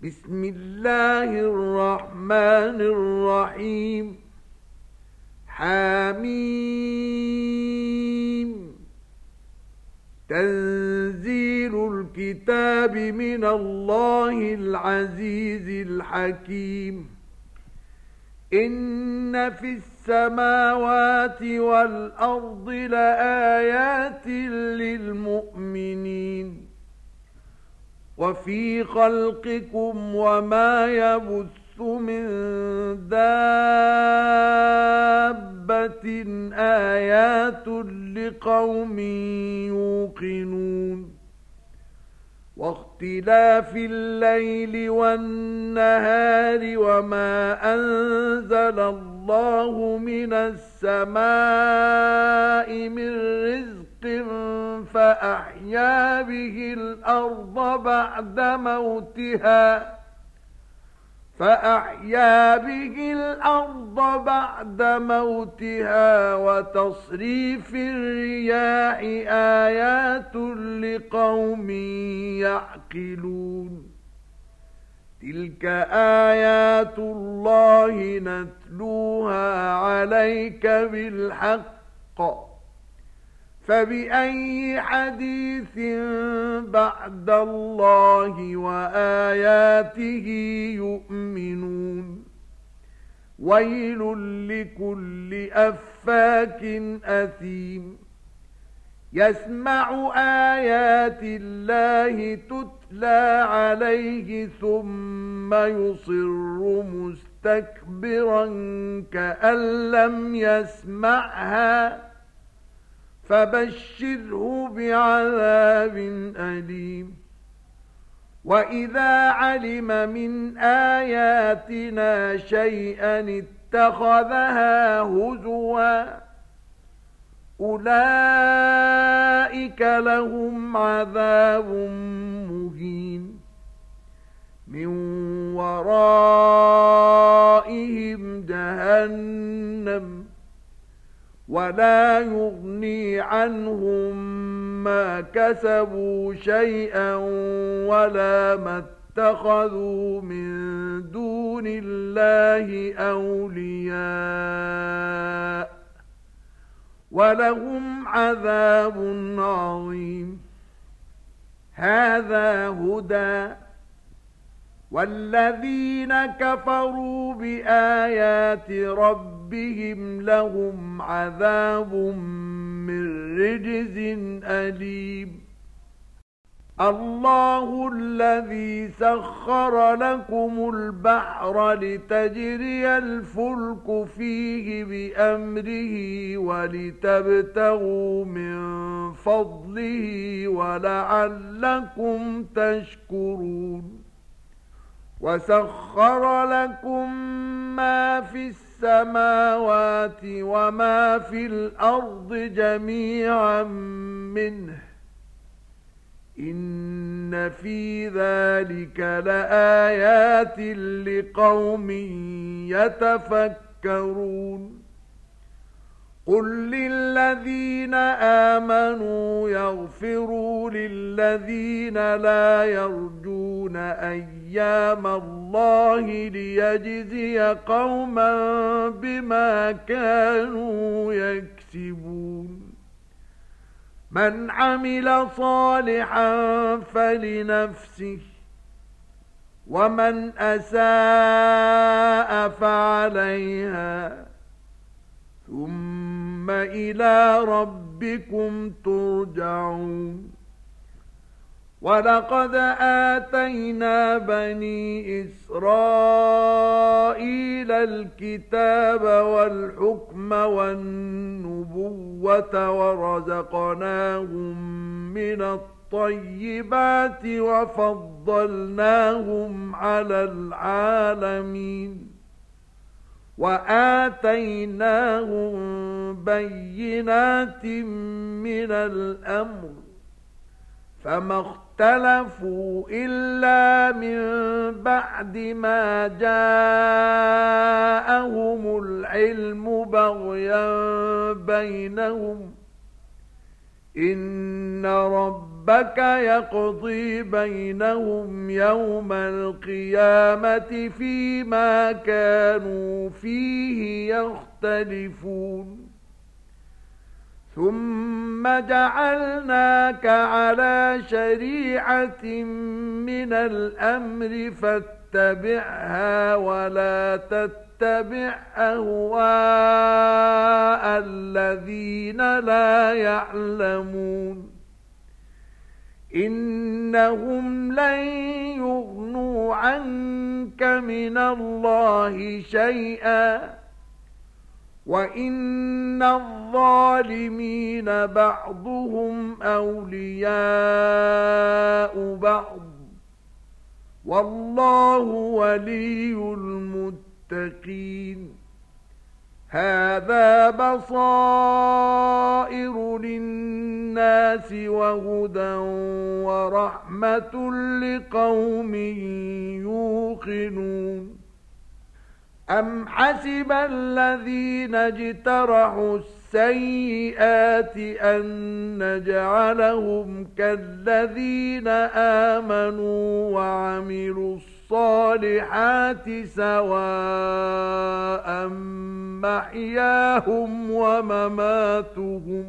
بسم الله الرحمن الرحيم. حميم. تنزيل الكتاب من الله العزيز الحكيم. إن في السماوات والأرض لآيات للمؤمنين. وفي خلقكم وما يبث من دابة آيات لقوم يوقنون. واختلاف الليل والنهار وما أنزل الله من السماء من رزق فأحيا به الأرض بعد موتها وتصريف الرياح آيات لقوم يعقلون. تلك آيات الله نتلوها عليك بالحق، فبأي حديث بعد الله وآياته يؤمنون. ويل لكل أفاك أثيم يسمع آيات الله تتلى عليه ثم يصر مستكبرا كأن لم يسمعها، فبشره بعذاب أليم. وإذا علم من آياتنا شيئا اتخذها هزوا. أولئك لهم عذاب مهين من ورائهم جهنم ولا يغني عنهم ما كسبوا شيئا ولا ما اتخذوا من دون الله أولياء ولهم عذاب عظيم. هذا هدى، والذين كفروا بآيات ربهم لهم عذاب من رجز أليم. الله الذي سخر لكم البحر لتجري الفلك فيه بأمره ولتبتغوا من فضله ولعلكم تشكرون. وسخر لكم ما في السماوات وما في الأرض جميعا منه. إن في ذلك لآيات لقوم يتفكرون. قل للذين آمنوا يغفروا للذين لا يرجون أيام الله ليجزي قوما بما كانوا يكسبون. من عمل صالحا فلنفسه ومن أساء فعليها ثم إلى ربكم ترجعون. ولقد آتينا بني إسرائيل الكتاب والحكم والنبوة ورزقناهم من الطيبات وفضلناهم على العالمين. وآتيناهم بينات من الأمر، فما اختلفوا إلا من بعد ما جاءهم العلم بغيا بينهم. إن ربهم ربك يقضي بينهم يوم القيامة فيما كانوا فيه يختلفون ثم جعلناك على شريعة من الأمر فاتبعها ولا تتبع أهواء الذين لا يعلمون إنهم لن يغنوا عنك من الله شيئا وإن الظالمين بعضهم أولياء بعض والله ولي المتقين هذا بصائر للناس وهدى ورحمة لقوم يوقنون أم حسب الذين اجترحوا السيئات أن نجعلهم كالذين آمنوا وعملوا الصالحات سواء محياهم ومماتهم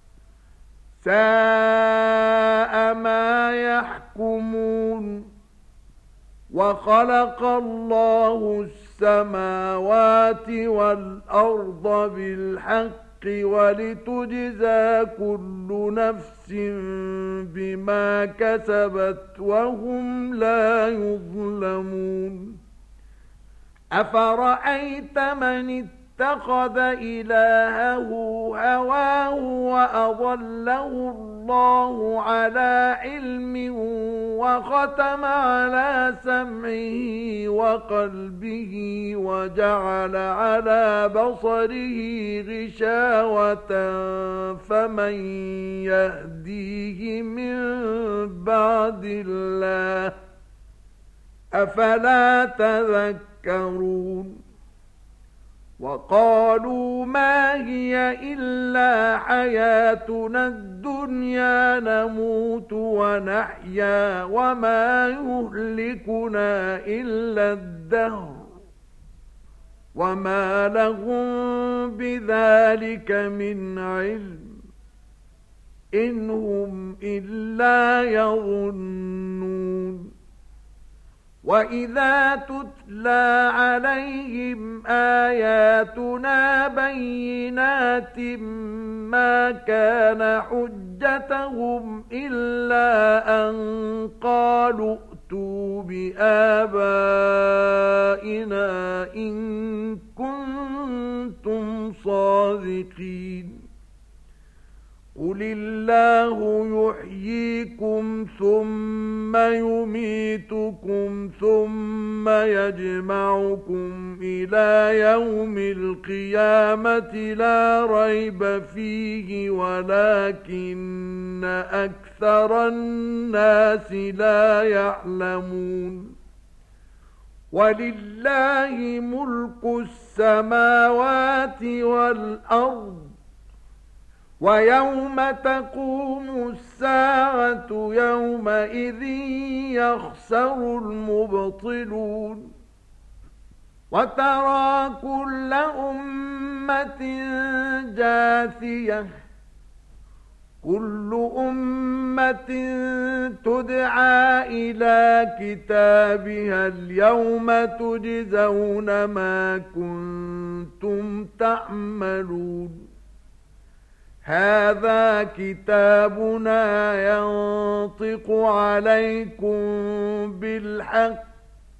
ساء ما يحكمون وخلق الله السماوات والأرض بالحق ولتجزى كل نفس بما كسبت وهم لا يظلمون أفرأيت من اتخذ إلهه هواه وأضله الله على علم وختم على سمعه وقلبه وجعل على بصره غشاوة فمن يهديه من بعد الله أفلا تذكرون وقالوا ما هي إلا حياتنا الدنيا نموت ونحيا وما يهلكنا إلا الدهر وما لهم بذلك من علم إن هم إلا يظنون وإذا تتلى عليهم آياتنا بينات ما كان حجتهم إلا أن قالوا ائتوا بآبائنا إن كنتم صادقين قل الله يحييكم ثم يميتكم ثم يجمعكم إلى يوم القيامة لا ريب فيه ولكن أكثر الناس لا يعلمون ولله ملك السماوات والأرض ويوم تقوم الساعة يومئذ يخسر المبطلون وترى كل أمة جاثية كل أمة تدعى إلى كتابها اليوم تجزون ما كنتم تعملون هذا كتابنا ينطق عليكم بالحق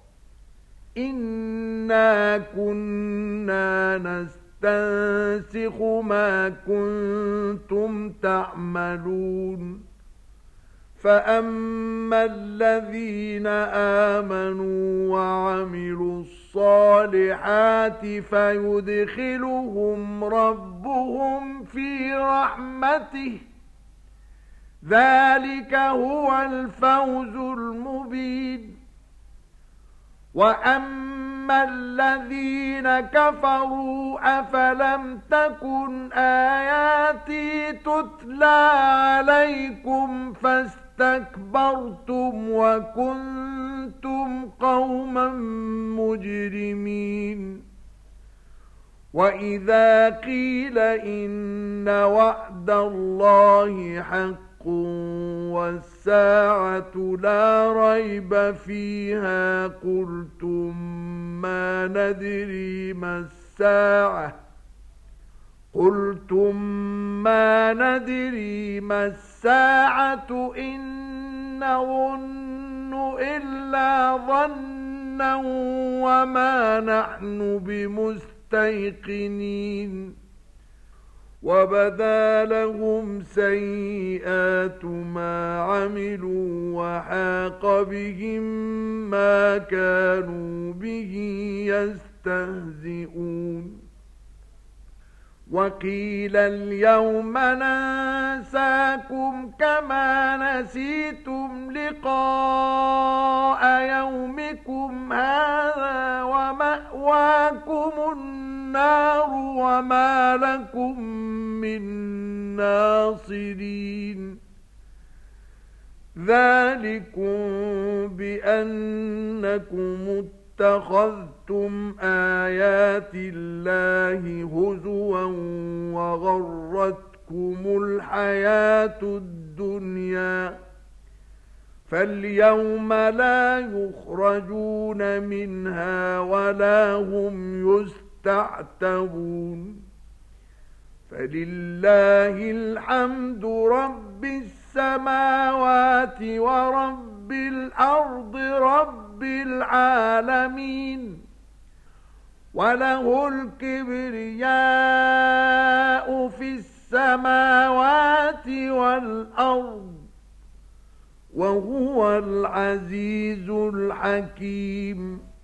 إنا كنا نستنسخ ما كنتم تعملون فأما الذين آمنوا وعملوا الصالحات فيدخلهم ربهم في رحمته ذلك هو الفوز المبين وأما أما الذين كفروا أفلم تكن آياتي تتلى عليكم فاستكبرتم وكنتم قوما مجرمين وإذا قيل إن وعد الله حق والساعة لا ريب فيها قلتم ما ندري ما الساعة إن نظن إلا ظنا وما نحن بمستيقنين وبدا لهم سيئات ما عملوا وحاق بهم ما كانوا به يستهزئون وقيل اليوم ننساكم كما نسيتم لقاء يومكم هذا ومأواكم النار وما لكم من ناصرين ذلكم بأنكم اتخذتم آيات الله هزوا وغرتكم الحياة الدنيا فاليوم لا يخرجون منها ولا هم يستعتبون فلله الحمد رب السماوات ورب الأرض رب العالمين وله الكبرياء في السماوات والأرض وهو العزيز الحكيم